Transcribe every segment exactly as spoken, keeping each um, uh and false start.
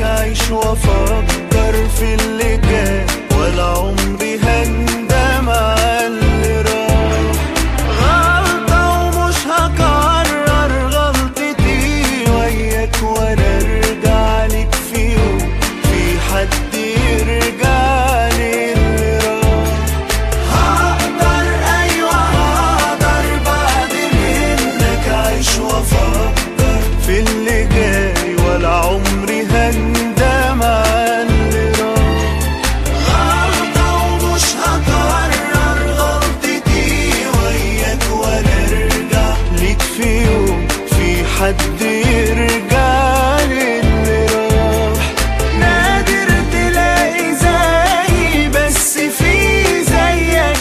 أعيش وأفكر في اللي جاي، ولا عمري هندم على اللي راح. غلطة ومش هكرر غلطتي وياك، ولا أرجع لك في يوم في حد يرجع لي اللي راح. هقدر أيوة هقدر بعد منك أعيش وأفكر في اللي جاي، ولا عمري هندم على اللي راح. غلطة ومش هكرر غلطتي وياك، ولا أرجع ليك في يوم في حد يرجع لي اللي راح. نادر تلاقي زيي بس في زيك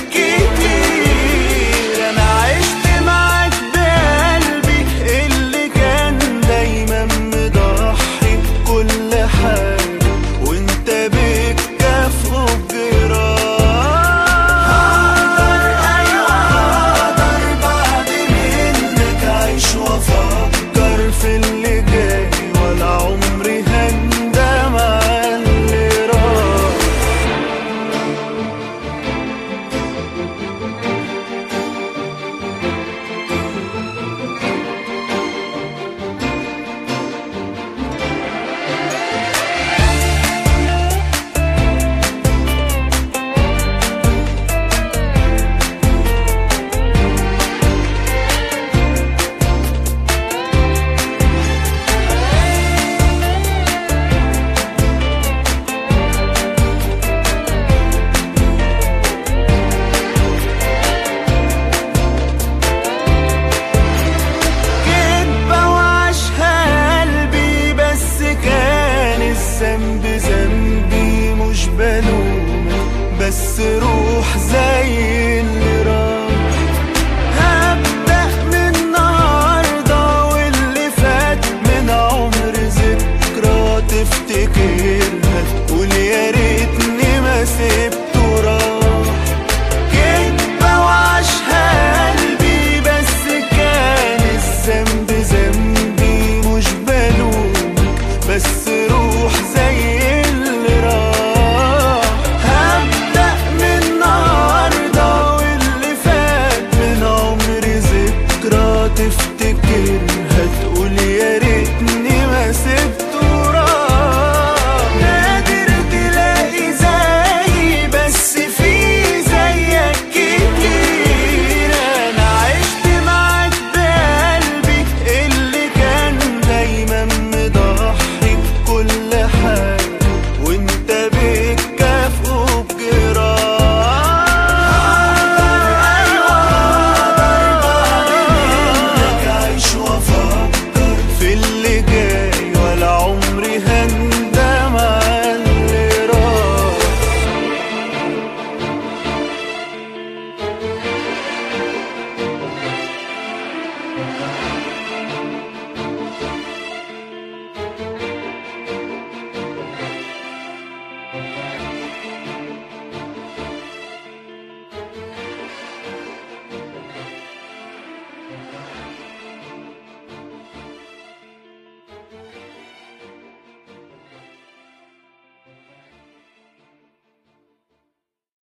كتير، أنا عشت معاك بقلبي اللي كان دايما مضحي بكل حاجة، وانت بتكافئه بجراح. هقدر أيوة هقدر بعد منك أعيش وأفكر في اللي جاي، ولا عمري هندم على اللي راح. كدبة وعاشها قلبي بس كان الذنب ذنبي، مش بلومك بس روح زي اللي راح. هبدأ من النهاردة واللي فات من عمر ذكرى تفتكرها تقول يا ريتني ما سبته راح. كدبة وعاشها قلبي بس كان الذنب ذنبي، مش بلومك بس روح زي اللي راح. هبدأ من النهاردة واللي فات من عمري ذكرى تفتكرها تقول يا ريتني ما سبته راح. نادر تلاقي زيي بس في زيك كتير، أنا عشت معاك بقلبي اللي كان دايما مضحي بكل حاجة، وانت بتكافئه بجراح. هقدر أيوة هقدر بعد منك أعيش وأفكر في اللي جاي، ولا عمري هندم على اللي راح.